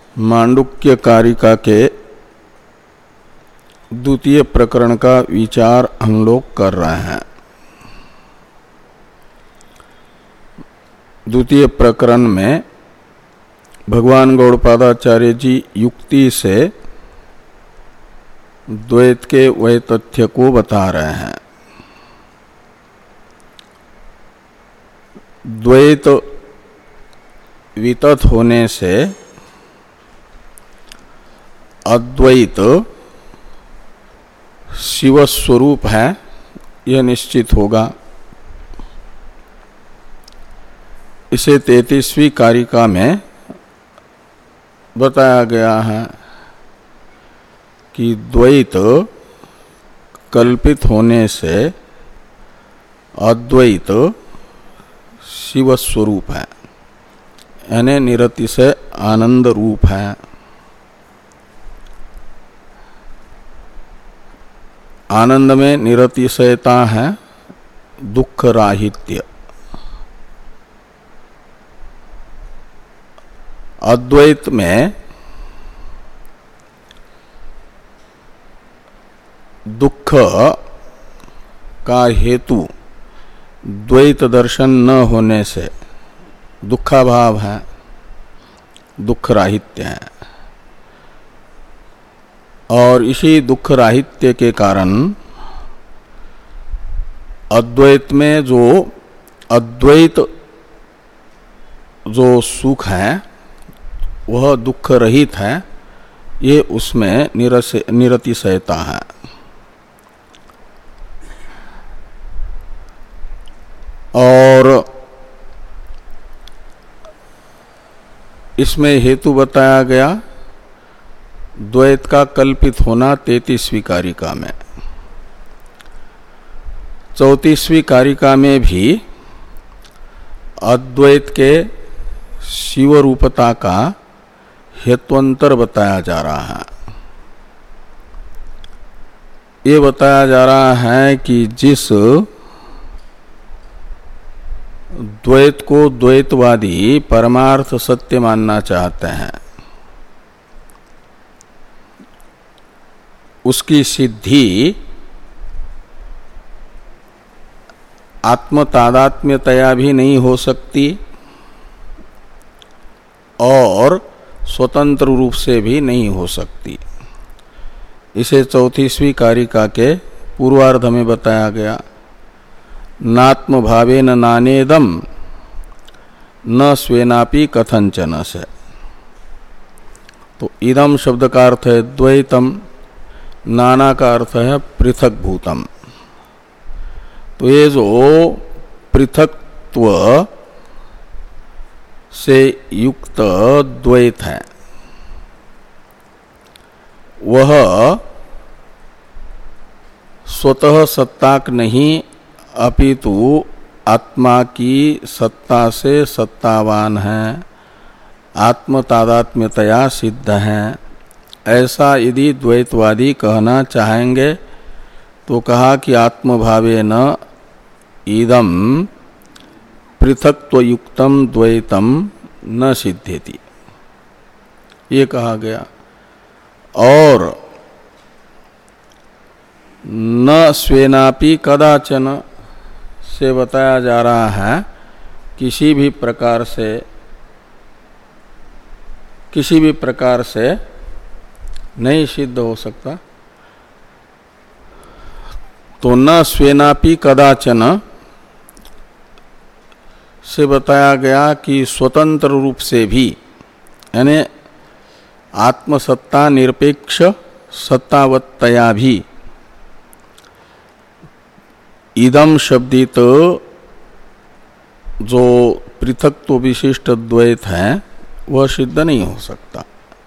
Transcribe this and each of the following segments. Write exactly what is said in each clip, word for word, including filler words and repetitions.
मांडुक्य कारिका के द्वितीय प्रकरण का विचार हम लोग कर रहे हैं। द्वितीय प्रकरण में भगवान गौड़पादाचार्य जी युक्ति से द्वैत के वैतथ्य को बता रहे हैं। द्वैत वितथ होने से अद्वैत शिव स्वरूप है यह निश्चित होगा। इसे तैंतीसवीं कारिका में बताया गया है कि द्वैत कल्पित होने से अद्वैत शिव स्वरूप है, यानी निरतिशय आनंद रूप है। आनंद में निरतिशयता है दुख राहित्य। अद्वैत में दुख का हेतु द्वैत दर्शन न होने से दुखाभाव है, दुख राहित्य है। और इसी दुख राहित्य के कारण अद्वैत में जो अद्वैत जो सुख है वह दुख रहित है, ये उसमें निरतिशयता है। और इसमें हेतु बताया गया द्वैत का कल्पित होना तैंतीसवीं कारिका में। चौंतीसवीं कारिका में भी अद्वैत के शिव रूपता का हेत्वंतर बताया जा रहा है। ये बताया जा रहा है कि जिस द्वैत को द्वैतवादी परमार्थ सत्य मानना चाहते हैं उसकी सिद्धि आत्मतादात्म्यतया भी नहीं हो सकती और स्वतंत्र रूप से भी नहीं हो सकती। इसे चौंतीसवीं कारिका के पूर्वार्ध में बताया गया। नात्म भावेन नानेदम न स्वेनापि कथंचन से। तो इदम शब्द का अर्थ है द्वैतम, नाना का अर्थ है पृथक भूतम। तो ये जो पृथकत्व से युक्त द्वैत है वह स्वतः सत्ताक नहीं अपितु आत्मा की सत्ता से सत्तावान है, आत्म तादात्म्यतया सिद्ध है। ऐसा यदि द्वैतवादी कहना चाहेंगे तो कहा कि आत्मभावेन इदम पृथक्त्वयुक्तम द्वैतम न सिद्ध्यति, ये कहा गया। और न स्वेनापि कदाचन से बताया जा रहा है किसी भी प्रकार से किसी भी प्रकार से नहीं सिद्ध हो सकता। तो न स्वेनापि कदाचन से बताया गया कि स्वतंत्र रूप से भी, यानी आत्मसत्ता निरपेक्ष सत्तावत्तया भी इदम शब्दित जो पृथक्त्व विशिष्ट द्वैत है वह सिद्ध नहीं हो सकता।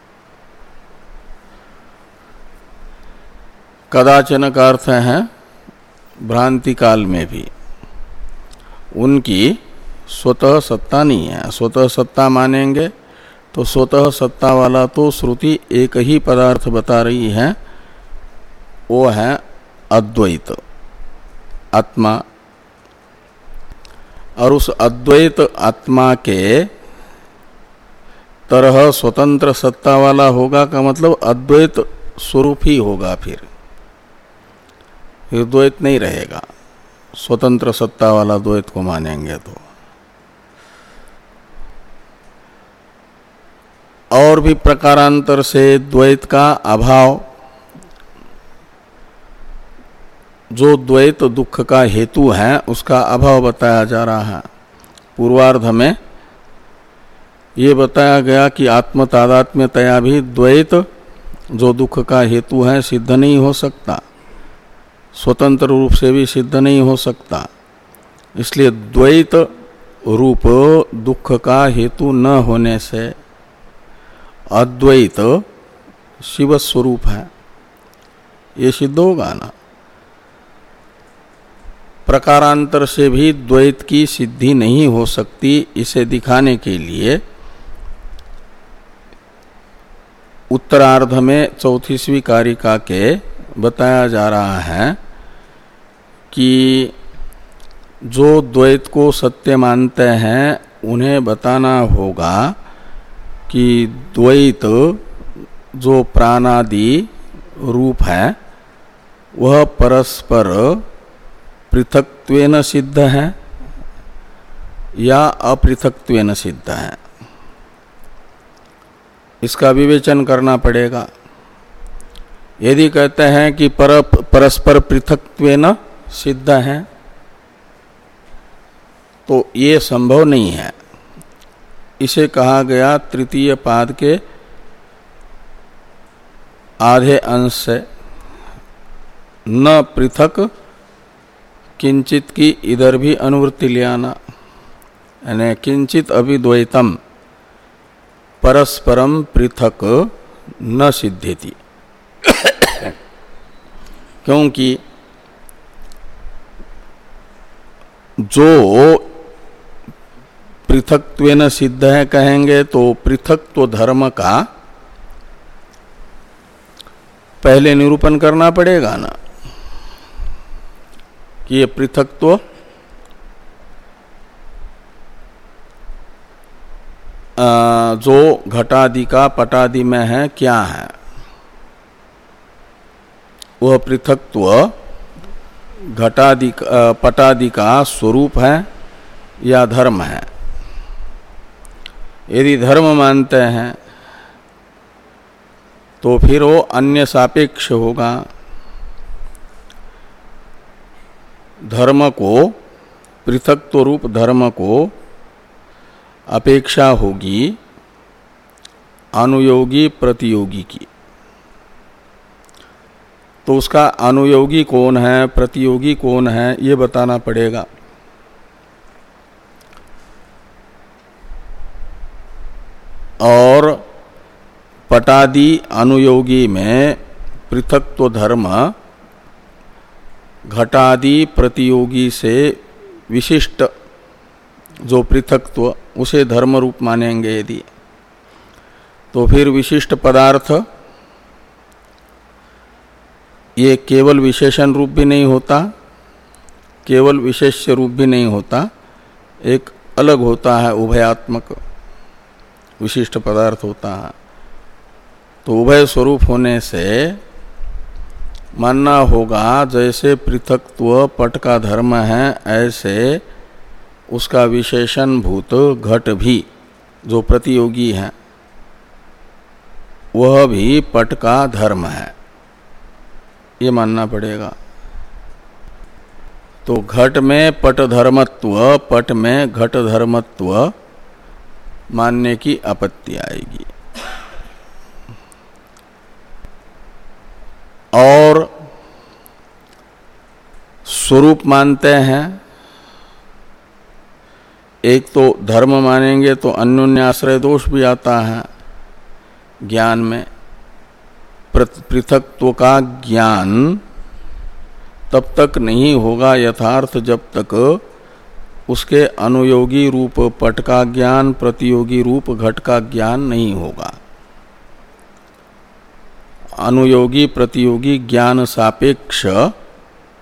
कदाचन का अर्थ है भ्रांति काल में भी उनकी स्वतः सत्ता नहीं है। स्वतः सत्ता मानेंगे तो स्वतः सत्ता वाला तो श्रुति एक ही पदार्थ बता रही है, वो है अद्वैत आत्मा। और उस अद्वैत आत्मा के तरह स्वतंत्र सत्ता वाला होगा का मतलब अद्वैत स्वरूप ही होगा, फिर फिर द्वैत नहीं रहेगा। स्वतंत्र सत्ता वाला द्वैत को मानेंगे तो। और भी प्रकारांतर से द्वैत का अभाव, जो द्वैत दुख का हेतु है उसका अभाव बताया जा रहा है। पूर्वार्ध में ये बताया गया कि आत्म तादात्म्यतया भी द्वैत जो दुख का हेतु है सिद्ध नहीं हो सकता, स्वतंत्र रूप से भी सिद्ध नहीं हो सकता। इसलिए द्वैत रूप दुख का हेतु न होने से अद्वैत शिव स्वरूप है, ये सिद्ध होगा ना। प्रकारांतर से भी द्वैत की सिद्धि नहीं हो सकती, इसे दिखाने के लिए उत्तरार्ध में चौंतीसवीं कारिका के बताया जा रहा है कि जो द्वैत को सत्य मानते हैं उन्हें बताना होगा कि द्वैत जो प्राणादि रूप है वह परस्पर पृथक्त्वेन सिद्ध है या अपृथक्त्वेन सिद्ध है, इसका विवेचन करना पड़ेगा। यदि कहते हैं कि पर परस्पर पृथक्त्वेन सिद्ध है तो ये संभव नहीं है। इसे कहा गया तृतीय पाद के आधे अंश से, न पृथक किंचित की इधर भी अनुवृत्ति ले आना, यानी किंचित अभिद्वैतम परस्परम पृथक न सिद्ध्यति। क्योंकि जो पृथक्त्वेन सिद्ध है कहेंगे तो पृथक्त्व धर्म का पहले निरूपण करना पड़ेगा ना कि ये पृथक्त्व जो घटादि का पटादि में है क्या है, वह पृथक्त्व घटादि पटादि का स्वरूप है या धर्म है। यदि धर्म मानते हैं तो फिर वो अन्य सापेक्ष होगा। धर्म को, पृथक्त्व रूप धर्म को अपेक्षा होगी अनुयोगी प्रतियोगी की। तो उसका अनुयोगी कौन है, प्रतियोगी कौन है, ये बताना पड़ेगा। और पटादि अनुयोगी में पृथक्त्व धर्म घटादि प्रतियोगी से विशिष्ट जो पृथक्त्व उसे धर्म रूप मानेंगे यदि, तो फिर विशिष्ट पदार्थ ये केवल विशेषण रूप भी नहीं होता, केवल विशेष्य रूप भी नहीं होता, एक अलग होता है उभयात्मक विशिष्ट पदार्थ होता है। तो उभय स्वरूप होने से मानना होगा जैसे पृथक्त्व पट का धर्म है ऐसे उसका विशेषण भूत घट भी जो प्रतियोगी है वह भी पट का धर्म है, ये मानना पड़ेगा। तो घट में पट धर्मत्व, पट में घट धर्मत्व मानने की आपत्ति आएगी। और स्वरूप मानते हैं, एक तो धर्म मानेंगे तो अन्योन्य आश्रय दोष भी आता है ज्ञान में। पृथक्त्व का ज्ञान तब तक नहीं होगा यथार्थ जब तक उसके अनुयोगी रूप पट का ज्ञान, प्रतियोगी रूप घट का ज्ञान नहीं होगा। अनुयोगी प्रतियोगी ज्ञान सापेक्ष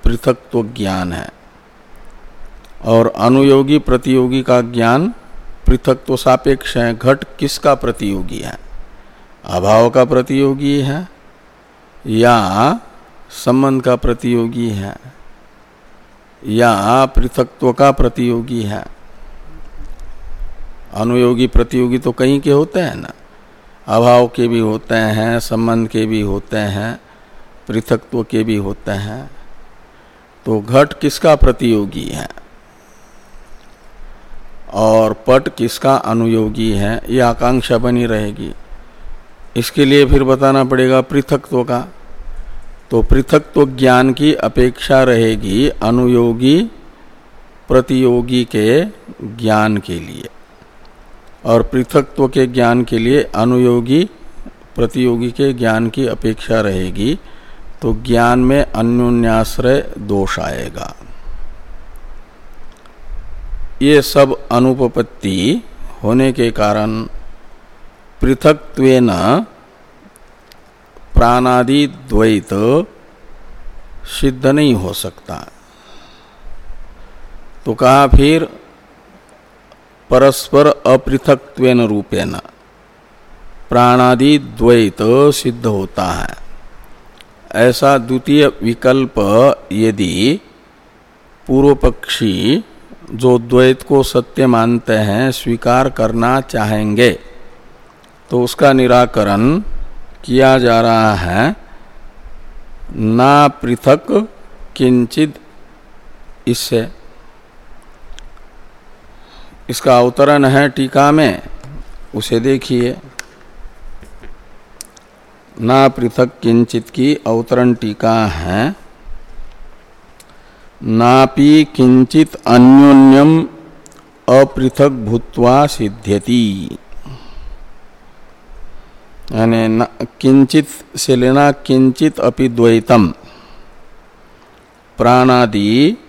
पृथक्त्व ज्ञान है और अनुयोगी प्रतियोगी का ज्ञान पृथक तो सापेक्ष है। घट किसका प्रतियोगी है? अभाव का प्रतियोगी है या संबंध का प्रतियोगी है या पृथकत्व का प्रतियोगी है? अनुयोगी प्रतियोगी तो कहीं के होते हैं ना, अभाव के भी होते हैं, संबंध के भी होते हैं, पृथकत्व के भी होते हैं। तो घट किसका प्रतियोगी है और पट किसका अनुयोगी है, ये आकांक्षा बनी रहेगी। इसके लिए फिर बताना पड़ेगा पृथकत्व का। तो पृथकत्व ज्ञान की अपेक्षा रहेगी अनुयोगी प्रतियोगी के ज्ञान के लिए, और पृथकत्व के ज्ञान के लिए अनुयोगी प्रतियोगी के ज्ञान की अपेक्षा रहेगी। तो ज्ञान में अन्योन्याश्रय दोष आएगा। ये सब अनुपपत्ति होने के कारण पृथक्त्वेन प्राणादि द्वैत सिद्ध नहीं हो सकता। तो कहा फिर परस्पर अपृथक्त्वेन रूपेण प्राणादि द्वैत सिद्ध होता है। ऐसा द्वितीय विकल्प यदि पूर्व पक्षी जो द्वैत को सत्य मानते हैं स्वीकार करना चाहेंगे तो उसका निराकरण किया जा रहा है ना पृथक किंचित इससे। इसका अवतरण है टीका में, उसे देखिए। ना पृथक किंचित की अवतरण टीका है नापि किंचित अन्योन्यम अपृथक भूत्वा सिद्ध्यति। यानी किंचित से लेना किंचित अपि द्वैतम, प्राणादि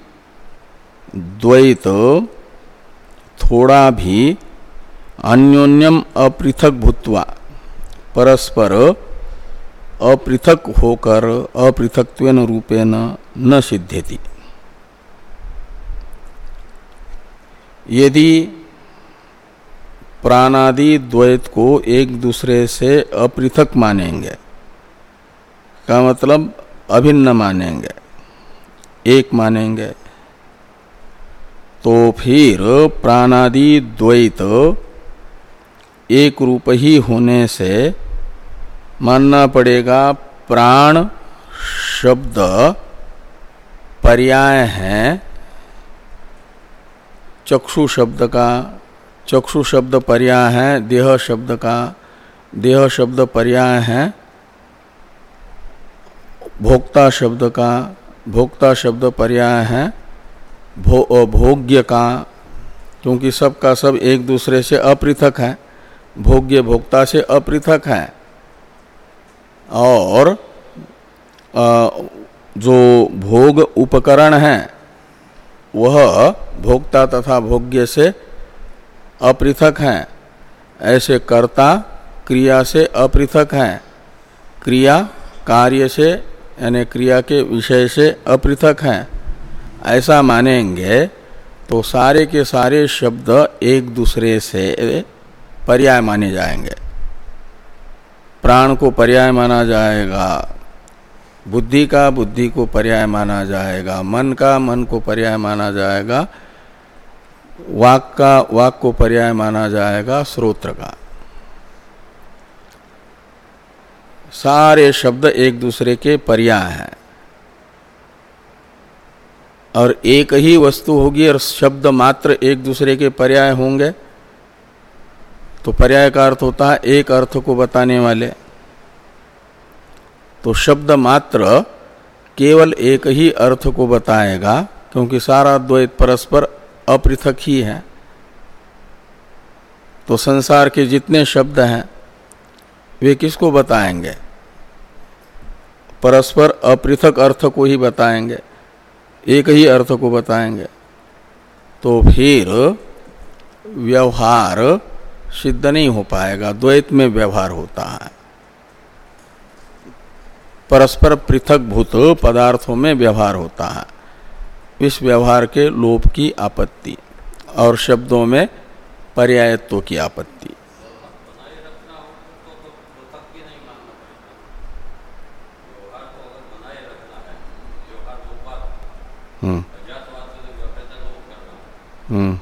द्वैत थोड़ा भी अन्योन्यम अपृथक भूत्वा परस्पर अपृथक होकर अपृथक्त्वेन रूपेण न सिद्ध्यति। यदि प्राणादि द्वैत को एक दूसरे से अपृथक मानेंगे का मतलब अभिन्न मानेंगे, एक मानेंगे, तो फिर प्राणादि द्वैत एक रूप ही होने से मानना पड़ेगा प्राण शब्द पर्याय है चक्षु शब्द का, चक्षु शब्द पर्याय है देह शब्द का, देह शब्द पर्याय है भोक्ता शब्द का, भोक्ता शब्द पर्याय है भो, भोग्य का, क्योंकि सब का सब एक दूसरे से अपृथक है, भोग्य भोक्ता से अपृथक है। और जो भोग उपकरण है वह भोक्ता तथा भोग्य से अपृथक हैं। ऐसे कर्ता क्रिया से अपृथक हैं, क्रिया कार्य से यानी क्रिया के विषय से अपृथक हैं। ऐसा मानेंगे तो सारे के सारे शब्द एक दूसरे से पर्याय माने जाएंगे। प्राण को पर्याय माना जाएगा, बुद्धि का बुद्धि को पर्याय माना जाएगा, मन का मन को पर्याय माना जाएगा, वाक का वाक को पर्याय माना जाएगा, श्रोत्र का। सारे शब्द एक दूसरे के पर्याय हैं और एक ही वस्तु होगी और शब्द मात्र एक दूसरे के पर्याय होंगे तो पर्याय का अर्थ होता है एक अर्थ को बताने वाले। तो शब्द मात्र केवल एक ही अर्थ को बताएगा क्योंकि सारा द्वैत परस्पर अपृथक ही है। तो संसार के जितने शब्द हैं वे किसको बताएंगे? परस्पर अपृथक अर्थ को ही बताएंगे, एक ही अर्थ को बताएंगे। तो फिर व्यवहार सिद्ध नहीं हो पाएगा, द्वैत में व्यवहार होता है, परस्पर पृथक भूत पदार्थों में व्यवहार होता है। इस व्यवहार के लोप की आपत्ति और शब्दों में पर्यायत्व की आपत्ति। हम्म हम्म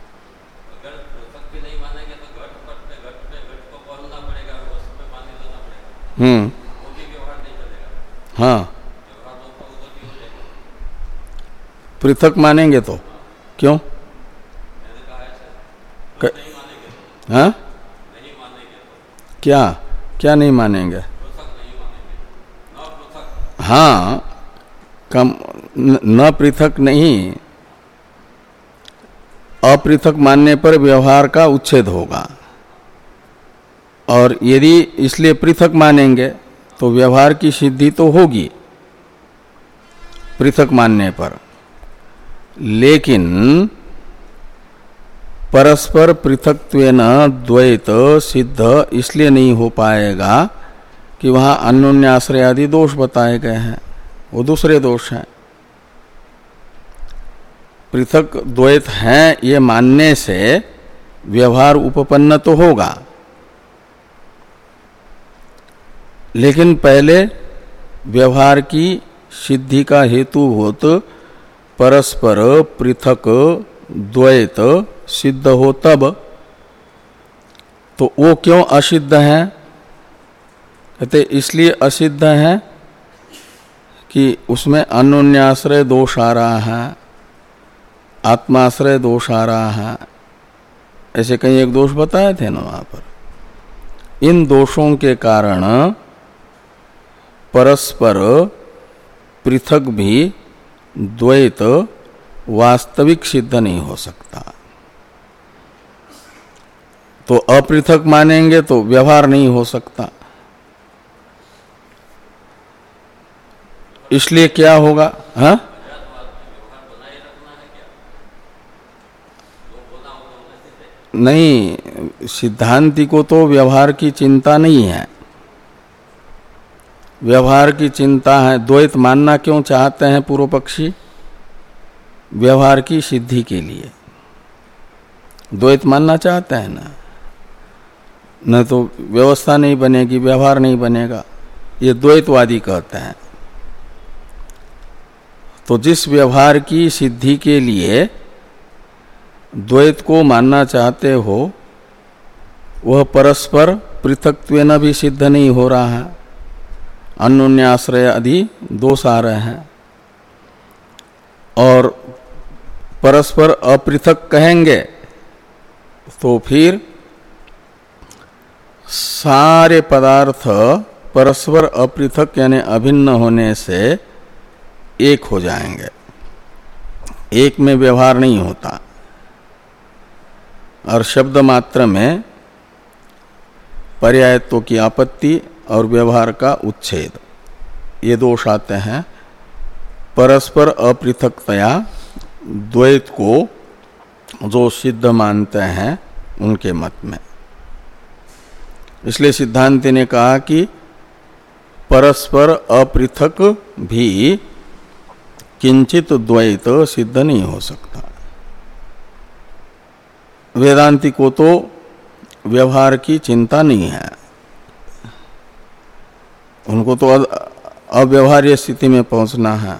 हम्म हाँ, पृथक मानेंगे तो क्यों? क... हाँ, क्या क्या नहीं मानेंगे? हाँ, कम न, न पृथक नहीं, अपृथक मानने पर व्यवहार का उच्छेद होगा। और यदि इसलिए पृथक मानेंगे तो व्यवहार की सिद्धि तो होगी पृथक मानने पर, लेकिन परस्पर पृथक्त्वेन द्वैत सिद्ध इसलिए नहीं हो पाएगा कि वहां अन्योन्याश्रय आदि दोष बताए गए हैं, वो दूसरे दोष हैं। पृथक द्वैत हैं ये मानने से व्यवहार उपपन्न तो होगा, लेकिन पहले व्यवहार की सिद्धि का हेतुभूत परस्पर पृथक द्वैत सिद्ध हो तब। तो वो क्यों असिद्ध है? कहते इसलिए असिद्ध है कि उसमें अन्योन्याश्रय दोष आ रहा है, आत्माश्रय दोष आ रहा है। ऐसे कई एक दोष बताए थे ना वहां पर। इन दोषों के कारण परस्पर पृथक भी द्वैत वास्तविक सिद्ध नहीं हो सकता। तो अपृथक मानेंगे तो व्यवहार नहीं हो सकता। इसलिए क्या होगा? हाँ, नहीं, सिद्धांति को तो व्यवहार की चिंता नहीं है। व्यवहार की चिंता है। द्वैत मानना क्यों चाहते हैं पूर्व पक्षी? व्यवहार की सिद्धि के लिए द्वैत मानना चाहते हैं ना, न तो व्यवस्था नहीं बनेगी, व्यवहार नहीं बनेगा, ये द्वैतवादी कहते हैं। तो जिस व्यवहार की सिद्धि के लिए द्वैत को मानना चाहते हो वह परस्पर पृथक्त्वेन भी सिद्ध नहीं हो रहा है, अन्योन्याश्रय आदि दोष आ रहे हैं। और परस्पर अपृथक कहेंगे तो फिर सारे पदार्थ परस्पर अपृथक यानी अभिन्न होने से एक हो जाएंगे, एक में व्यवहार नहीं होता। और शब्द मात्र में पर्यायत्व की आपत्ति और व्यवहार का उच्छेद, ये दोष आते हैं परस्पर अपृथकतया द्वैत को जो सिद्ध मानते हैं उनके मत में। इसलिए सिद्धांति ने कहा कि परस्पर अपृथक भी किंचित द्वैत सिद्ध नहीं हो सकता। वेदांति को तो व्यवहार की चिंता नहीं है, उनको तो अव्यवहार्य स्थिति में पहुंचना है,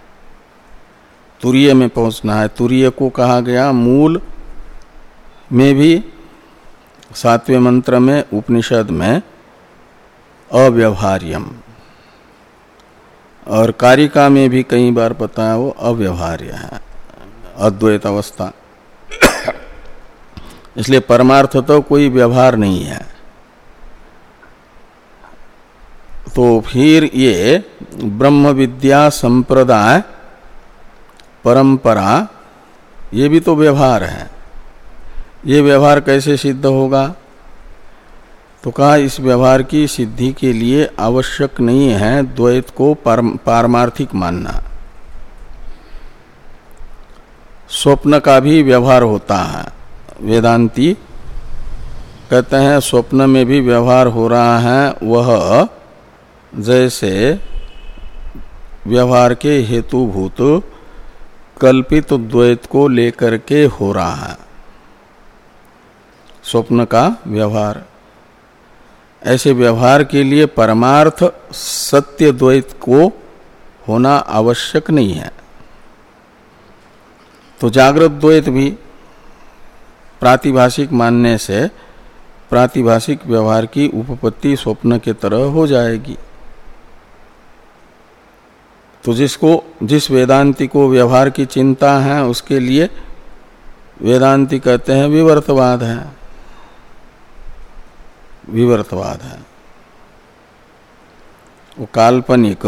तुरीय में पहुंचना है। तुरीय को कहा गया मूल में भी, सातवें मंत्र में, उपनिषद में अव्यवहार्यम, और कारिका में भी कई बार बताया वो अव्यवहार्य है, अद्वैत अवस्था। इसलिए परमार्थ तो कोई व्यवहार नहीं है। तो फिर ये ब्रह्म विद्या संप्रदाय परंपरा ये भी तो व्यवहार है। ये व्यवहार कैसे सिद्ध होगा? तो कहा इस व्यवहार की सिद्धि के लिए आवश्यक नहीं है द्वैत को पारमार्थिक मानना। स्वप्न का भी व्यवहार होता है। वेदांती कहते हैं स्वप्न में भी व्यवहार हो रहा है, वह जैसे व्यवहार के हेतुभूत कल्पित द्वैत को लेकर के हो रहा है। स्वप्न का व्यवहार। ऐसे व्यवहार के लिए परमार्थ सत्य द्वैत को होना आवश्यक नहीं है। तो जागृत द्वैत भी प्रातिभाषिक मानने से प्रातिभाषिक व्यवहार की उपपत्ति स्वप्न के तरह हो जाएगी। तो जिसको जिस वेदांती को व्यवहार की चिंता है उसके लिए वेदांती कहते हैं विवर्तवाद है, विवर्तवाद है। वो काल्पनिक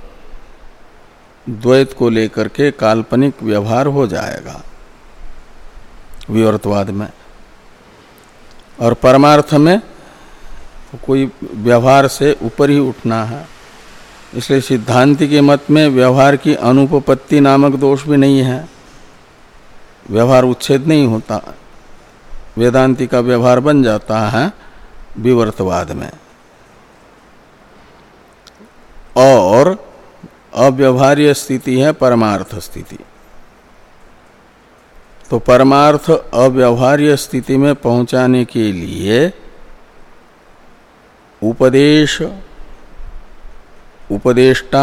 द्वैत को लेकर के काल्पनिक व्यवहार हो जाएगा विवर्तवाद में। और परमार्थ में कोई व्यवहार से ऊपर ही उठना है। इसलिए सिद्धांति के मत में व्यवहार की अनुपपत्ति नामक दोष भी नहीं है, व्यवहार उच्छेद नहीं होता, वेदांति का व्यवहार बन जाता है विवर्तवाद में। और अव्यवहार्य स्थिति है परमार्थ स्थिति। तो परमार्थ अव्यवहार्य स्थिति में पहुंचाने के लिए उपदेश, उपदेष्टा,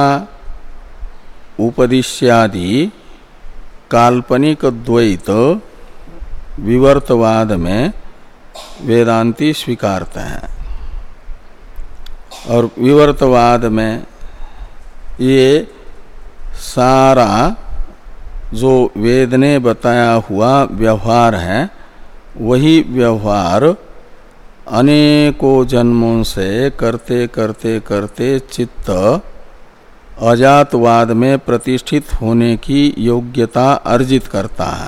उपदिश्यादि काल्पनिक द्वैत विवर्तवाद में वेदांती स्वीकारते हैं। और विवर्तवाद में ये सारा जो वेद ने बताया हुआ व्यवहार है वही व्यवहार अनेकों जन्मों से करते करते करते चित्त अजातवाद में प्रतिष्ठित होने की योग्यता अर्जित करता है।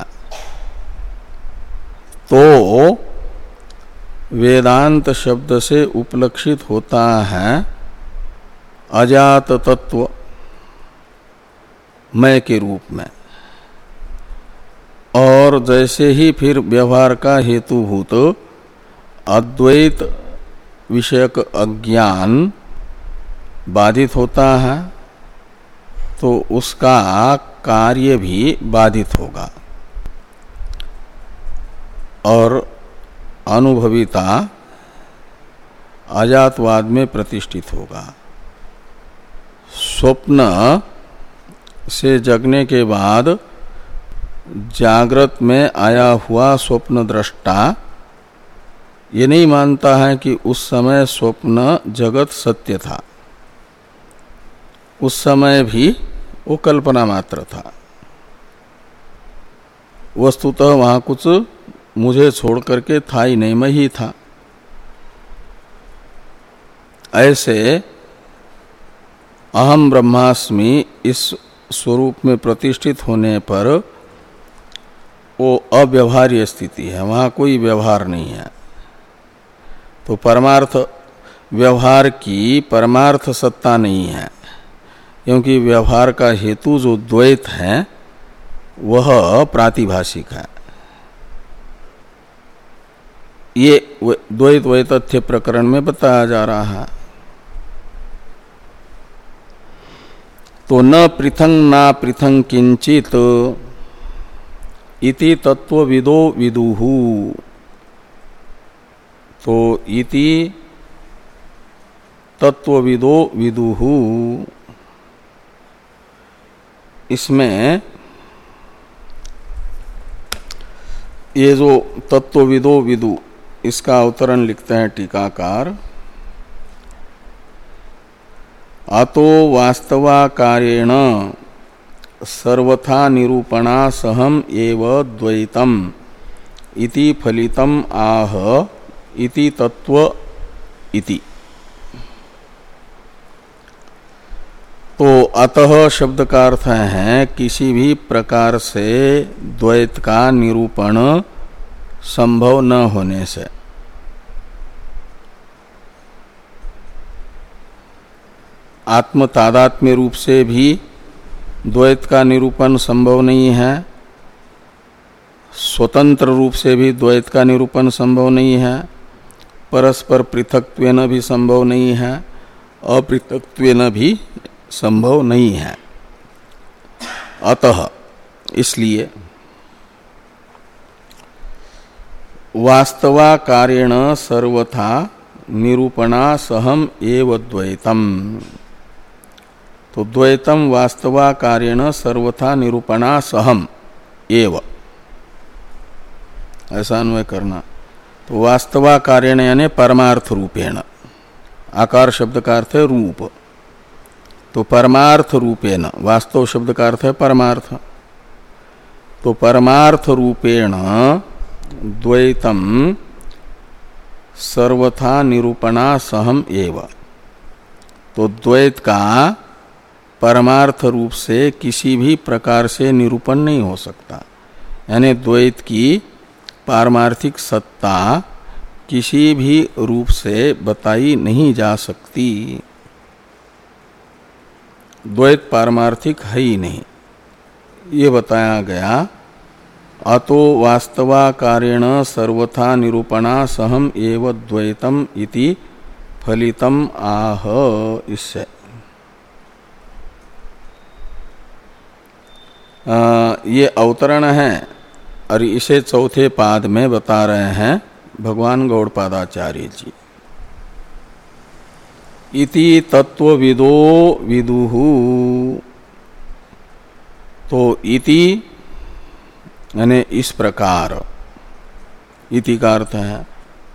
तो वेदांत शब्द से उपलक्षित होता है अजात तत्व मय के रूप में। और जैसे ही फिर व्यवहार का हेतुभूत अद्वैत विषयक अज्ञान बाधित होता है तो उसका कार्य भी बाधित होगा और अनुभविता अजातवाद में प्रतिष्ठित होगा। स्वप्न से जगने के बाद जागृत में आया हुआ स्वप्न दृष्टा ये नहीं मानता है कि उस समय स्वप्न जगत सत्य था, उस समय भी वो कल्पना मात्र था, वस्तुतः वहां कुछ मुझे छोड़ करके था ही नहीं, मैं ही था। ऐसे अहम ब्रह्मास्मि इस स्वरूप में प्रतिष्ठित होने पर वो अव्यवहार्य स्थिति है, वहां कोई व्यवहार नहीं है। तो परमार्थ व्यवहार की परमार्थ सत्ता नहीं है, क्योंकि व्यवहार का हेतु जो द्वैत है वह प्रातिभाषिक है। ये द्वैत वैतथ्य प्रकरण में बताया जा रहा है। तो न पृथंग ना पृथंग किंचित इति तत्वविदो विदुहु। तो इति तत्वविदो विदुहु, इसमें ये जो तत्वविदो विदु इसका अवतरण लिखते हैं टीकाकार। अतो वास्तवाकारेण सर्वथा निरूपणा सहम एव द्वैतम इति फलितम आह इति तत्व इति। तो अतः शब्द का अर्थ है किसी भी प्रकार से द्वैत का निरूपण संभव न होने से। आत्म तादात्म्य रूप से भी द्वैत का निरूपण संभव नहीं है, स्वतंत्र रूप से भी द्वैत का निरूपण संभव नहीं है, परस्पर पृथक्त्वेन भी संभव नहीं है, अपृथक्त्वेन भी संभव नहीं है। अतः इसलिए वास्तवाकारेण सर्वथा निरूपणा सहम एव द्वैतम। तो द्वैतम वास्तवाकारेण सर्वथा निरूपणा सहम एव, ऐसा अन्वय करना। तो वास्तवाकारेण यानी परमार्थ रूपेण, आकार शब्द का अर्थ है रूप, तो परमार्थ रूपेण, वास्तव शब्द का अर्थ है परमार्थ, तो परमार्थ रूपेण द्वैतम सर्वथा निरूपणा सहम एव। तो द्वैत का परमार्थ रूप से किसी भी प्रकार से निरूपण नहीं हो सकता, यानी द्वैत की पारमार्थिक सत्ता किसी भी रूप से बताई नहीं जा सकती। द्वैत पारमार्थिक है ही नहीं, ये बताया गया। अतो वास्तवाकारेण सर्वथा निरूपणा सहम एव द्वैतम इति फलितम आह। इससे आ, ये अवतरण है और इसे चौथे पाद में बता रहे हैं भगवान गौड़पादाचार्य जी। इति तत्वविदो विदुहु, तो इति यानी इस प्रकार, इति का अर्थ है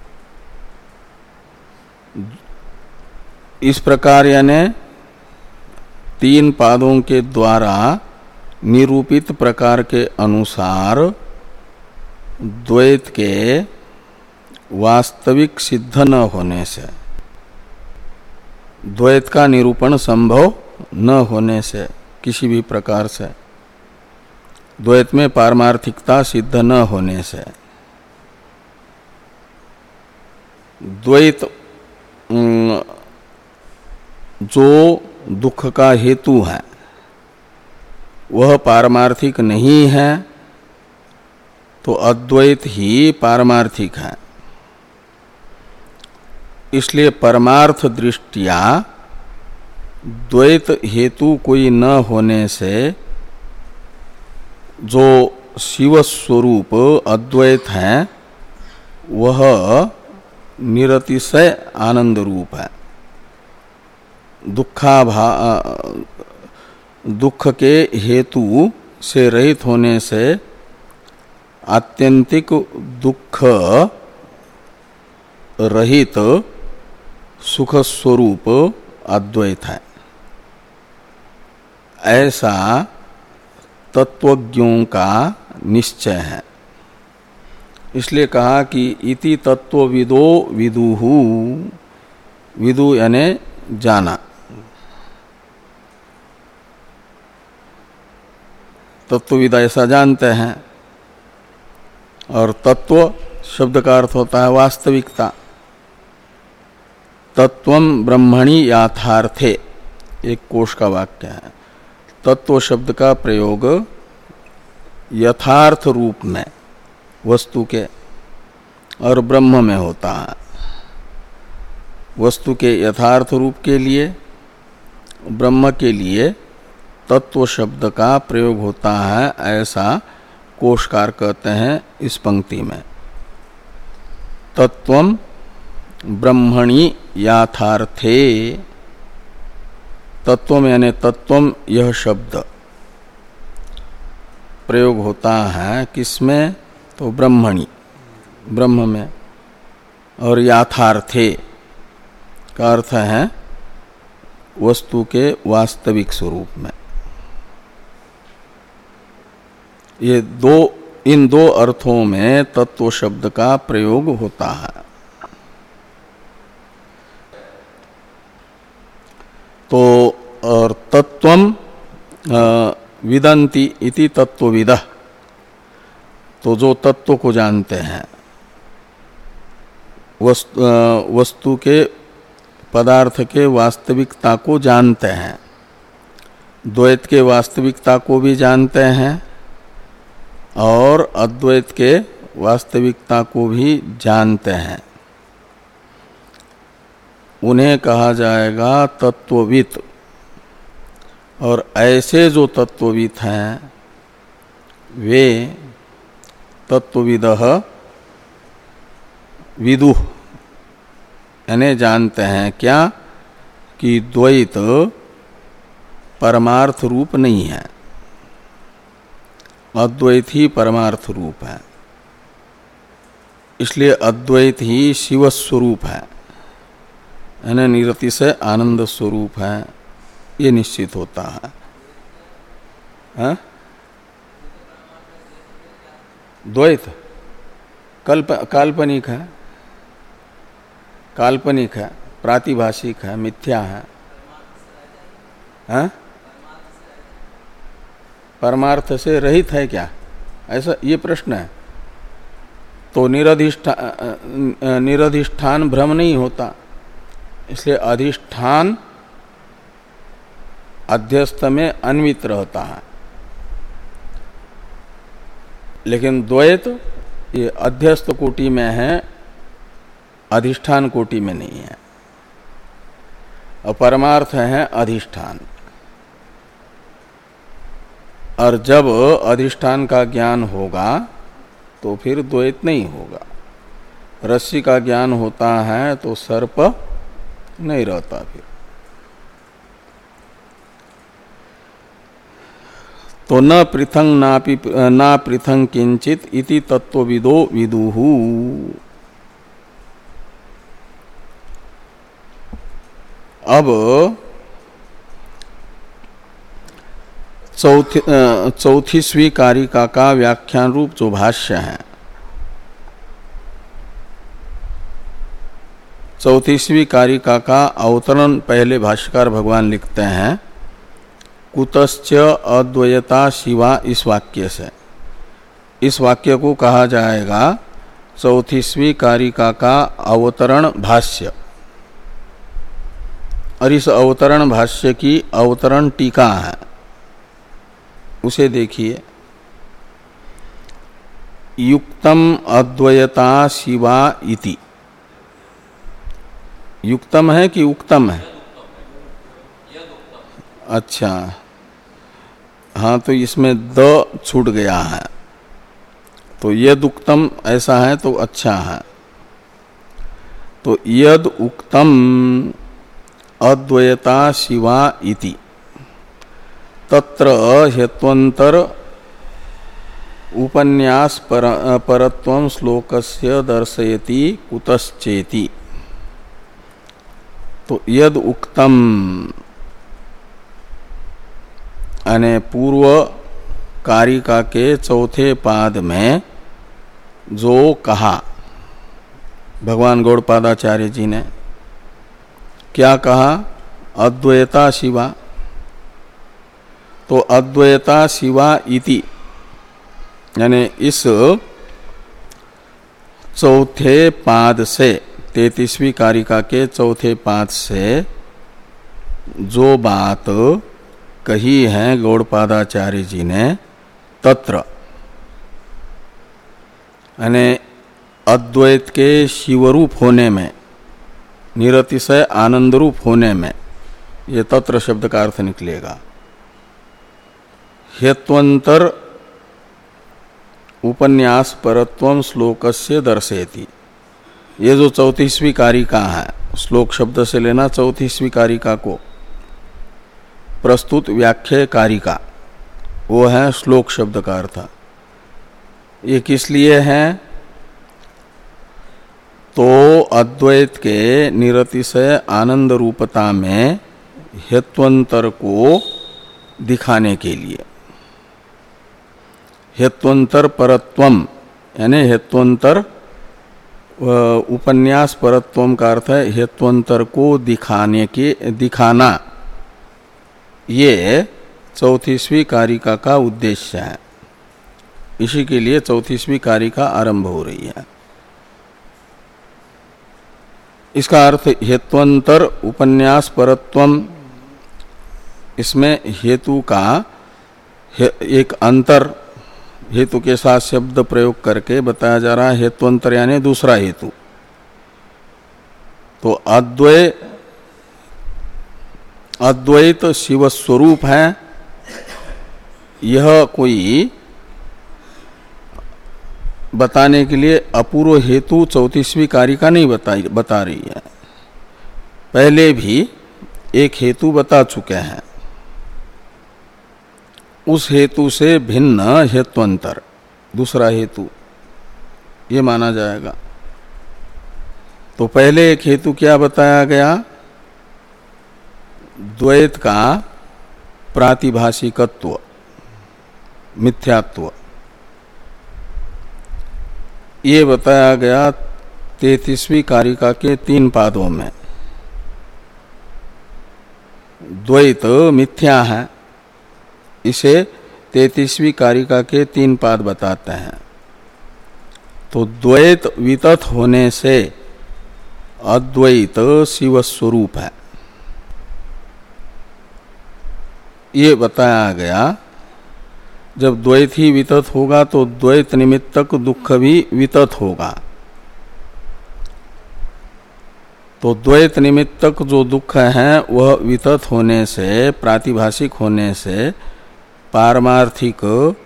इस प्रकार, यानी तीन पादों के द्वारा निरूपित प्रकार के अनुसार द्वैत के वास्तविक सिद्ध न होने से, द्वैत का निरूपण संभव न होने से, किसी भी प्रकार से द्वैत में पारमार्थिकता सिद्ध न होने से, द्वैत जो दुख का हेतु है वह पारमार्थिक नहीं है, तो अद्वैत ही पारमार्थिक है। इसलिए परमार्थ दृष्टिया द्वैत हेतु कोई न होने से जो शिव स्वरूप अद्वैत है वह निरतिशय आनंद रूप है। दुखाभा दुख के हेतु से रहित होने से आत्यंतिक दुख रहित सुख स्वरूप अद्वैत है, ऐसा तत्वज्ञों का निश्चय है। इसलिए कहा कि इति तत्वविदो विदुहु, विदु यानी जाना, तत्वविद ऐसा जानते हैं। और तत्व शब्द का अर्थ होता है वास्तविकता। तत्वम ब्रह्मणि याथार्थे, एक कोश का वाक्य है। तत्व शब्द का प्रयोग यथार्थ रूप में वस्तु के और ब्रह्म में होता है। वस्तु के यथार्थ रूप के लिए, ब्रह्म के लिए तत्व शब्द का प्रयोग होता है, ऐसा कोशकार कहते हैं इस पंक्ति में। तत्वम ब्रह्मणि याथार्थे, तत्वम यानी तत्वम यह शब्द प्रयोग होता है किसमें? तो ब्रह्मणि, ब्रह्म में। और याथार्थे का अर्थ है वस्तु के वास्तविक स्वरूप में। ये दो, इन दो अर्थों में तत्व शब्द का प्रयोग होता है। तो और तत्वम विदन्ति इति तत्वविदः, तो जो तत्व को जानते हैं, वस्तु, वस्तु के पदार्थ के वास्तविकता को जानते हैं, द्वैत के वास्तविकता को भी जानते हैं और अद्वैत के वास्तविकता को भी जानते हैं, उन्हें कहा जाएगा तत्वविद। और ऐसे जो तत्वविद हैं वे तत्वविदः विदुः यानी जानते हैं क्या कि द्वैत परमार्थ रूप नहीं है, अद्वैत ही परमार्थ रूप है, इसलिए अद्वैत ही शिव स्वरूप है, यानी निरतिशय आनंद स्वरूप है, ये निश्चित होता है। हाँ? द्वैत कल्प काल्पनिक है, काल्पनिक है, प्रातिभाषिक है, मिथ्या है। हाँ? परमार्थ से रहित है क्या, ऐसा ये प्रश्न है। तो निरधिष्ठान निरधिष्ठान भ्रम नहीं होता, इसलिए अधिष्ठान अध्यस्त में अन्वित रहता है, लेकिन द्वैत ये अध्यस्त कोटि में है, अधिष्ठान कोटि में नहीं है, और परमार्थ है अधिष्ठान। और जब अधिष्ठान का ज्ञान होगा तो फिर द्वैत नहीं होगा। रस्सी का ज्ञान होता है तो सर्प नहीं रहता फिर। तो न पृथंग नापि ना पृथंग किंचित इति तत्वविदो विदुहु। अब चौथी चौथीसवीं कारिका का व्याख्यान रूप जो भाष्य है, चौथीसवीं कारिका का अवतरण पहले भाष्यकार भगवान लिखते हैं कुतश्च अद्वयता शिवा, इस वाक्य से। इस वाक्य को कहा जाएगा चौथीसवीं कारिका का अवतरण भाष्य, और इस अवतरण भाष्य की अवतरण टीका है, उसे देखिए। युक्तम अद्वयता शिवा इति। युक्तम है कि उक्तम है? अच्छा, हाँ, तो इसमें द छूट गया है, तो यद उक्तम ऐसा है तो अच्छा है। तो यद उक्तम अद्वयता शिवा इति तत्र हेत्वंतर उपन्यास पर, परत्वं श्लोकस्य दर्शयति कुतश्चेति। तो यद उक्तम यानी पूर्व कारिका के चौथे पाद में जो कहा भगवान गौड़पादाचार्य जी ने, क्या कहा? अद्वैता शिवा। तो अद्वैता शिवा इति यानी इस चौथे पाद से, तैंतीसवीं कारिका के चौथे पाद से जो बात कही है गौड़पादाचार्य जी ने, तत्र यानी अद्वैत के शिवरूप होने में, निरतिशय आनंद रूप होने में, ये तत्र शब्द का अर्थ निकलेगा। हेत्वंतर उपन्यास परत्वं श्लोकस्य दर्शयति। ये जो चौतीसवीं कारिका है, श्लोक शब्द से लेना चौतीसवीं कारिका को, प्रस्तुत व्याख्या कारिका, वो है श्लोक शब्द का अर्थ। ये किस लिए है? तो अद्वैत के निरतिशय आनंद रूपता में हेत्वंतर को दिखाने के लिए। हेत्वंतर परत्वम यानी हेत्वंतर उपन्यास परत्वम का अर्थ है हेत्वंतर को दिखाने के, दिखाना, ये चौतीसवीं कारिका का उद्देश्य है। इसी के लिए चौतीसवीं कारिका आरंभ हो रही है। इसका अर्थ हेत्वंतर उपन्यास परत्वम, इसमें हेतु का एक अंतर हेतु के साथ शब्द प्रयोग करके बताया जा रहा है। हेत्वंतर यानी दूसरा हेतु। तो अद्वै अद्वैत शिव स्वरूप है, यह कोई बताने के लिए अपूर्व हेतु चौतीसवीं कारिका नहीं बताई बता रही है। पहले भी एक हेतु बता चुके हैं, उस हेतु से भिन्न हेत्वंतर दूसरा हेतु ये माना जाएगा। तो पहले एक हेतु क्या बताया गया? द्वैत का प्रातिभाषिकत्व, मिथ्यात्व, ये बताया गया तैंतीसवीं कारिका के तीन पादों में। द्वैत मिथ्या है, इसे तैंतीसवीं कारिका के तीन पाद बताते हैं। तो द्वैत वितत होने से अद्वैत शिव स्वरूप है, ये बताया गया। जब द्वैत ही वितत होगा तो द्वैत निमित्तक दुख भी वितत होगा। तो द्वैत निमित्तक जो दुख है वह वितत होने से, प्रातिभाषिक होने से पारमार्थिक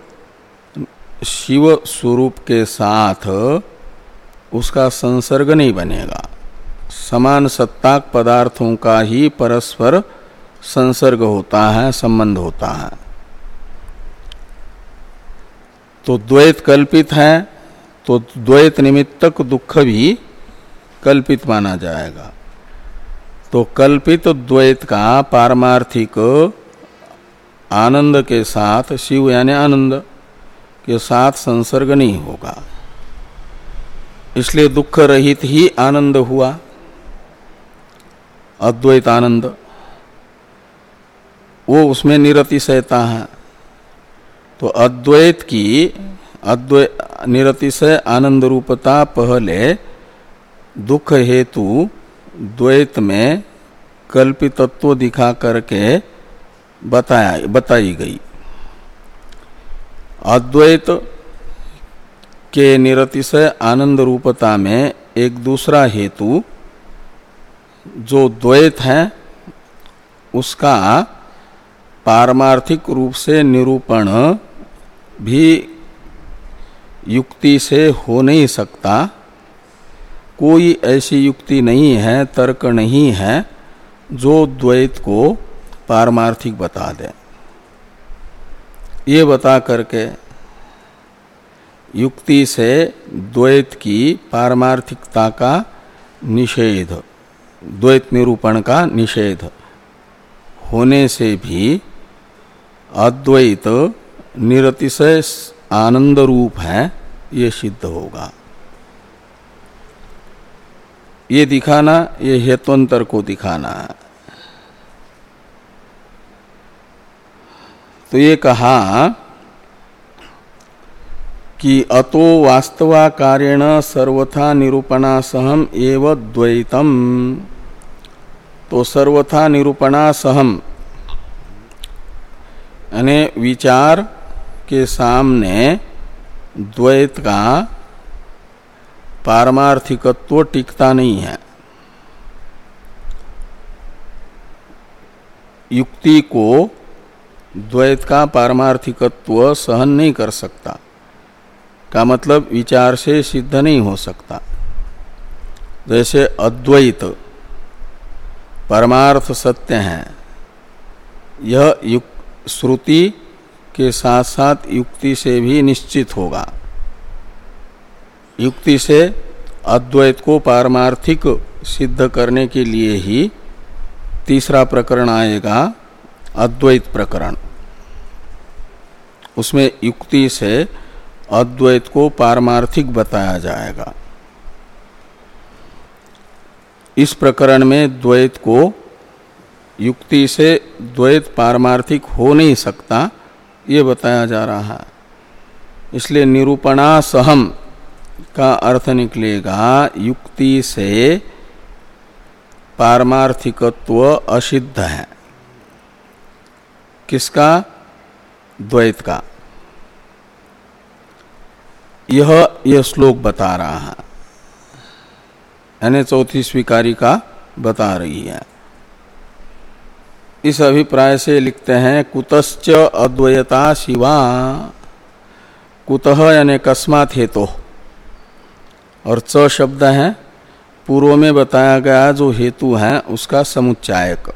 शिव स्वरूप के साथ उसका संसर्ग नहीं बनेगा। समान सत्ताक पदार्थों का ही परस्पर संसर्ग होता है, संबंध होता है। तो द्वैत कल्पित है तो द्वैत निमित्तक दुख भी कल्पित माना जाएगा। तो कल्पित द्वैत का पारमार्थिक आनंद के साथ, शिव यानी आनंद के साथ संसर्ग नहीं होगा, इसलिए दुख रहित ही आनंद हुआ, अद्वैत आनंद, वो उसमें निरतिशयता है। तो अद्वैत की अद्वैत निरतिशय आनंद रूपता पहले दुख हेतु द्वैत में कल्पितत्व दिखा करके बताया बताई गई। अद्वैत के निरतिशय आनंद रूपता में एक दूसरा हेतु जो द्वैत है उसका पारमार्थिक रूप से निरूपण भी युक्ति से हो नहीं सकता। कोई ऐसी युक्ति नहीं है, तर्क नहीं है जो द्वैत को पारमार्थिक बता दे। ये बता करके युक्ति से द्वैत की पारमार्थिकता का निषेध, द्वैत निरूपण का निषेध होने से भी अद्वैत निरतिशय आनंद रूप है, ये सिद्ध होगा। ये दिखाना, ये हेत्वंतर को दिखाना है। तो ये कहा कि अतो वास्तवाकारेण सर्वथा निरूपणासहम एव द्वैतम। तो सर्वथा निरूपणासहम यानी विचार के सामने द्वैत का पारमार्थिकत्व टिकता नहीं है। युक्ति को द्वैत का पारमार्थिकत्व सहन नहीं कर सकता, का मतलब विचार से सिद्ध नहीं हो सकता। जैसे अद्वैत परमार्थ सत्य है, यह श्रुति के साथ साथ युक्ति से भी निश्चित होगा। युक्ति से अद्वैत को पारमार्थिक सिद्ध करने के लिए ही तीसरा प्रकरण आएगा, अद्वैत प्रकरण। उसमें युक्ति से अद्वैत को पारमार्थिक बताया जाएगा। इस प्रकरण में द्वैत को युक्ति से द्वैत पारमार्थिक हो नहीं सकता, ये बताया जा रहा है। इसलिए निरूपणासहम का अर्थ निकलेगा युक्ति से पारमार्थिकत्व असिद्ध है। किसका? द्वैत का। यह यह श्लोक बता रहा है, यानी चौथी स्वीकारी का बता रही है। इस अभिप्राय से लिखते हैं कुतश्च अद्वैता शिवा। कुतः यानी कस्मात् हेतु, और च शब्द है पूर्व में बताया गया जो हेतु है उसका समुच्चायक।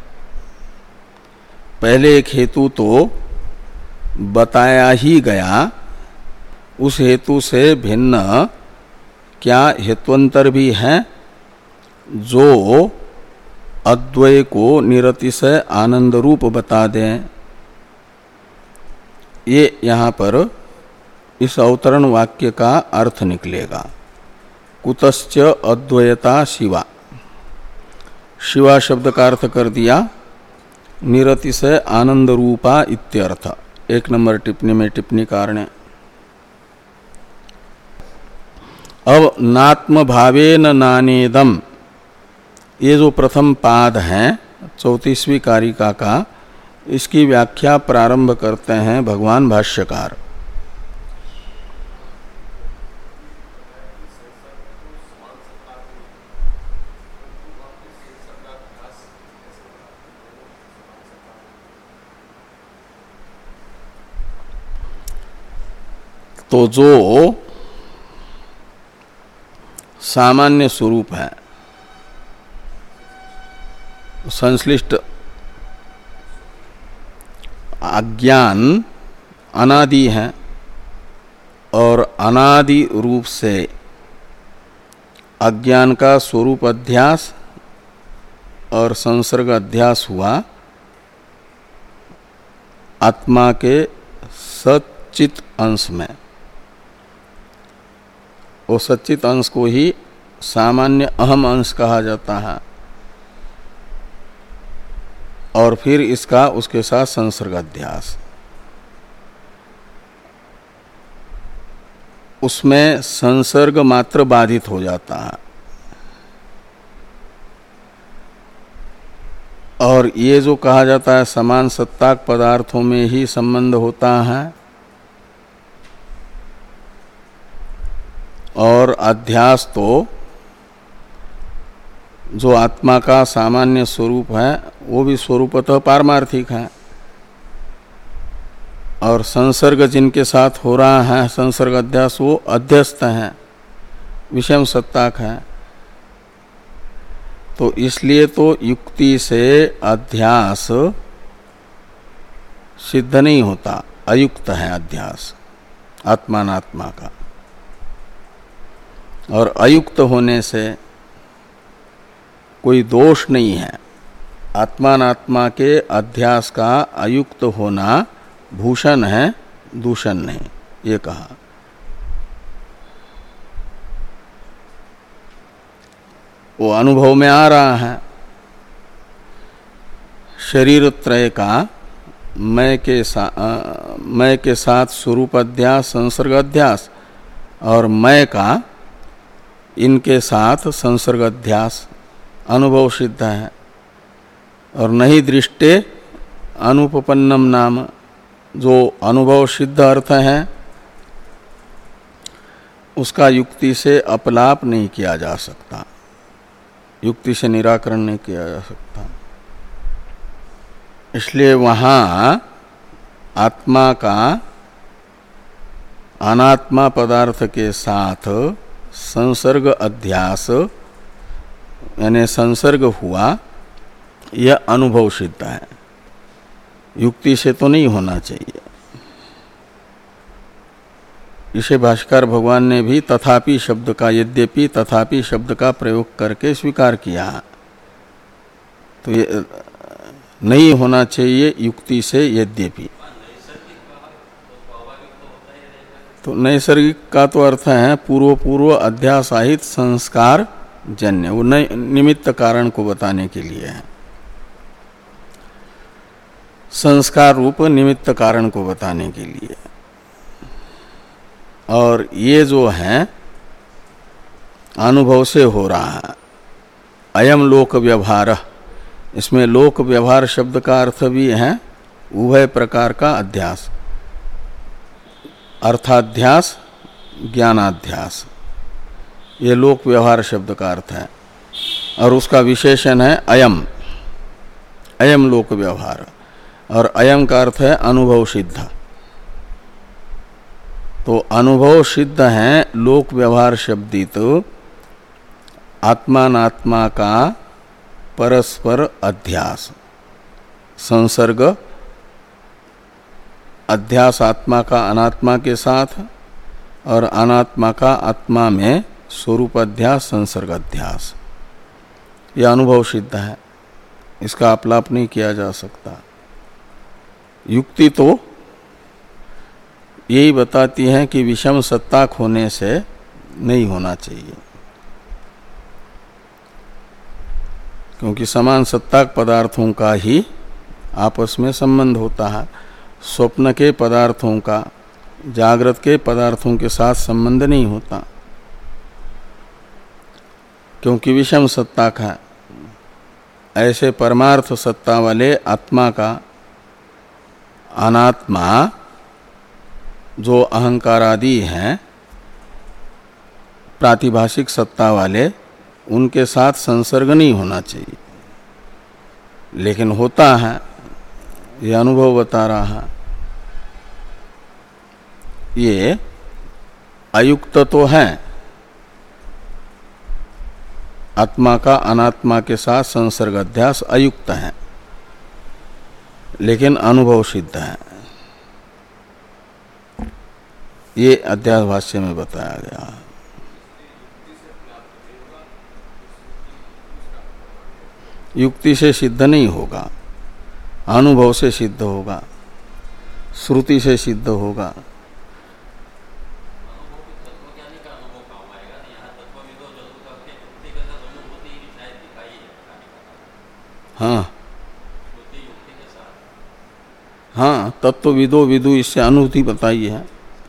पहले एक हेतु तो बताया ही गया, उस हेतु से भिन्न क्या हेत्वंतर भी है जो अद्वय को निरतिशय आनंद रूप बता दें। ये यहाँ पर इस अवतरण वाक्य का अर्थ निकलेगा। कुतश्च अद्वयता शिवा, शिवा शब्द का अर्थ कर दिया निरतिशय आनंद रूपा इत्यर्थ। एक नंबर टिप्पणी में टिप्पणीकार ने अब नात्म भावेन नानेदम, ये जो प्रथम पाद है चौतीसवीं कारिका का, इसकी व्याख्या प्रारंभ करते हैं भगवान भाष्यकार। तो जो सामान्य स्वरूप है, संश्लिष्ट अज्ञान अनादि है और अनादि रूप से अज्ञान का स्वरूप अध्यास और संसर्ग अध्यास हुआ आत्मा के सच्चित अंश में। वो सच्चित अंश को ही सामान्य अहम अंश कहा जाता है और फिर इसका उसके साथ संसर्ग अध्यास, उसमें संसर्ग मात्र बाधित हो जाता है। और ये जो कहा जाता है समान सत्ताक पदार्थों में ही संबंध होता है और अध्यास तो जो आत्मा का सामान्य स्वरूप है वो भी स्वरूपतः पारमार्थिक है और संसर्ग जिनके साथ हो रहा है संसर्ग अध्यास वो अध्यस्त है, विषम सत्ताक है। तो इसलिए तो युक्ति से अध्यास सिद्ध नहीं होता, अयुक्त है अध्यास आत्मानात्मा का। और अयुक्त होने से कोई दोष नहीं है। आत्मानात्मा के अध्यास का अयुक्त होना भूषण है, दूषण नहीं, ये कहा। वो अनुभव में आ रहा है शरीर त्रय का मैं के सा, मैं के साथ स्वरूप अध्यास संसर्ग अध्यास और मैं का इनके साथ संसर्ग अध्यास अनुभव सिद्ध है। और नहीं दृष्टे अनुपपन्नम नाम, जो अनुभव सिद्ध अर्थ है उसका युक्ति से अपलाप नहीं किया जा सकता, युक्ति से निराकरण नहीं किया जा सकता। इसलिए वहाँ आत्मा का अनात्मा पदार्थ के साथ संसर्ग अध्यास यानी संसर्ग हुआ, यह अनुभव सिद्ध है, युक्ति से तो नहीं होना चाहिए। इसे भाष्कर भगवान ने भी तथापि शब्द का, यद्यपि तथापि शब्द का प्रयोग करके स्वीकार किया। तो ये नहीं होना चाहिए युक्ति से यद्यपि। तो नैसर्गिक का तो अर्थ है पूर्व पूर्व अध्यासाहित संस्कार जन्य, वो निमित्त कारण को बताने के लिए है, संस्कार रूप निमित्त कारण को बताने के लिए। और ये जो है अनुभव से हो रहा है, अयम लोक व्यवहार, इसमें लोक व्यवहार शब्द का अर्थ भी है उभय प्रकार का अध्यास, अर्थाध्यास ज्ञानाध्यास, ये लोक व्यवहार शब्द का अर्थ है। और उसका विशेषण है अयम, अयम लोक व्यवहार, और अयम का अर्थ है अनुभव सिद्ध। तो अनुभव सिद्ध है लोक व्यवहार शब्दित आत्मानात्मा का परस्पर अध्यास, संसर्ग अध्यास आत्मा का अनात्मा के साथ और अनात्मा का आत्मा में स्वरूप अध्यास संसर्ग अध्यास, यह अनुभव सिद्ध है, इसका अपलाप नहीं किया जा सकता। युक्ति तो यही बताती है कि विषम सत्ताक होने से नहीं होना चाहिए, क्योंकि समान सत्ताक पदार्थों का ही आपस में संबंध होता है। स्वप्न के पदार्थों का जागृत के पदार्थों के साथ संबंध नहीं होता, क्योंकि विषम सत्ताक है। ऐसे परमार्थ सत्ता वाले आत्मा का अनात्मा जो अहंकार आदि हैं, प्रातिभाषिक सत्ता वाले, उनके साथ संसर्ग नहीं होना चाहिए, लेकिन होता है, ये अनुभव बता रहा है। ये अयुक्त तो है, आत्मा का अनात्मा के साथ संसर्ग अध्यास अयुक्त है, लेकिन अनुभव सिद्ध है। ये अध्यास भाष्य में बताया गया है। युक्ति से सिद्ध नहीं होगा, अनुभव से सिद्ध होगा, श्रुति से सिद्ध होगा। हाँ हाँ, तत्व विदो विदु, इससे अनुभूति बताई है।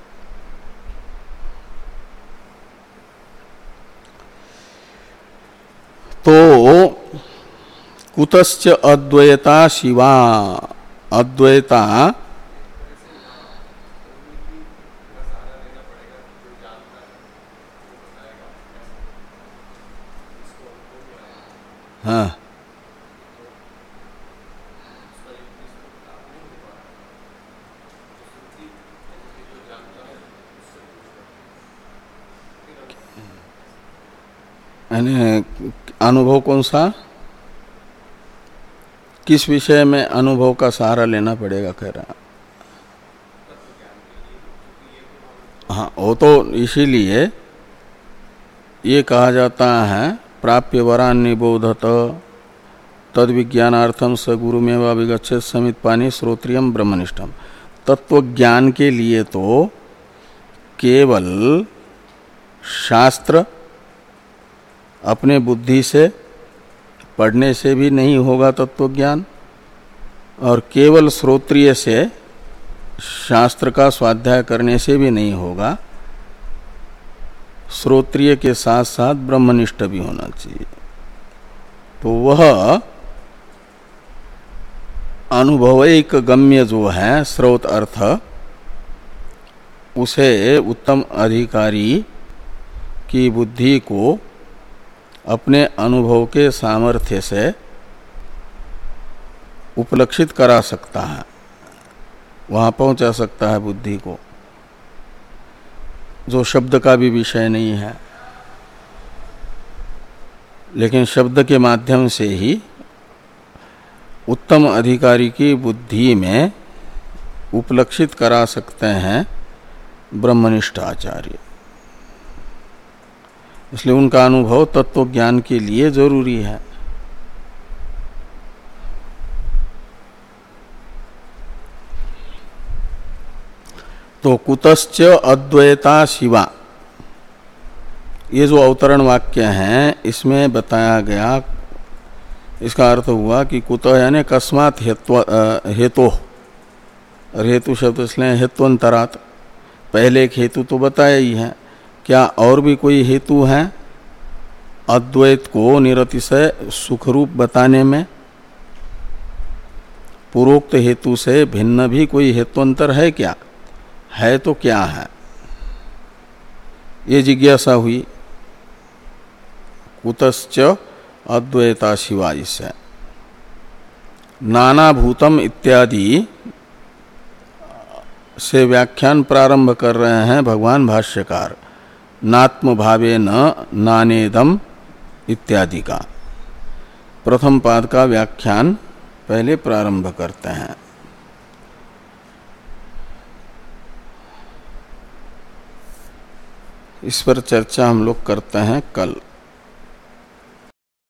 तो कुतश्च अद्वैता शिवा, अद्वैता हाँ अनुभव कौन सा, किस विषय में अनुभव का सहारा लेना पड़ेगा कह रहा। हाँ, वो तो इसीलिए ये कहा जाता है प्राप्य वरान निबोधत तद विज्ञानार्थम स गुरुमेवा विगच्छेत समित पानी श्रोत्रियम ब्रह्मनिष्ठम। तत्व ज्ञान के लिए तो केवल शास्त्र अपने बुद्धि से पढ़ने से भी नहीं होगा तत्व ज्ञान, और केवल श्रोत्रिय से शास्त्र का स्वाध्याय करने से भी नहीं होगा। श्रोत्रिय के साथ साथ ब्रह्मनिष्ठ भी होना चाहिए। तो वह अनुभवैक गम्य जो है स्रोत अर्थ, उसे उत्तम अधिकारी की बुद्धि को अपने अनुभव के सामर्थ्य से उपलक्षित करा सकता है, वहाँ पहुँचा सकता है बुद्धि को, जो शब्द का भी विषय नहीं है, लेकिन शब्द के माध्यम से ही उत्तम अधिकारी की बुद्धि में उपलक्षित करा सकते हैं ब्रह्मनिष्ठ आचार्य। इसलिए उनका अनुभव तत्व ज्ञान के लिए जरूरी है। तो कुतश्च अद्वैता शिवा, ये जो अवतरण वाक्य हैं इसमें बताया गया, इसका अर्थ हुआ कि कुतः यानी कस्मात हेतु हेतु, और हेतु शब्द इसलिए हेत्वंतरात, पहले एक हेतु तो बताया ही है, क्या और भी कोई हेतु है अद्वैत को निरतिशय सुखरूप बताने में? पूर्वोक्त हेतु से भिन्न भी कोई हेतुअंतर है क्या? है तो क्या है, ये जिज्ञासा हुई। कुतश्च अद्वैता शिवा, इससे नानाभूतम इत्यादि से व्याख्यान प्रारंभ कर रहे हैं भगवान भाष्यकार। नात्म भावे न नानेदम इत्यादि का प्रथम पाद का व्याख्यान पहले प्रारंभ करते हैं। इस पर चर्चा हम लोग करते हैं कल।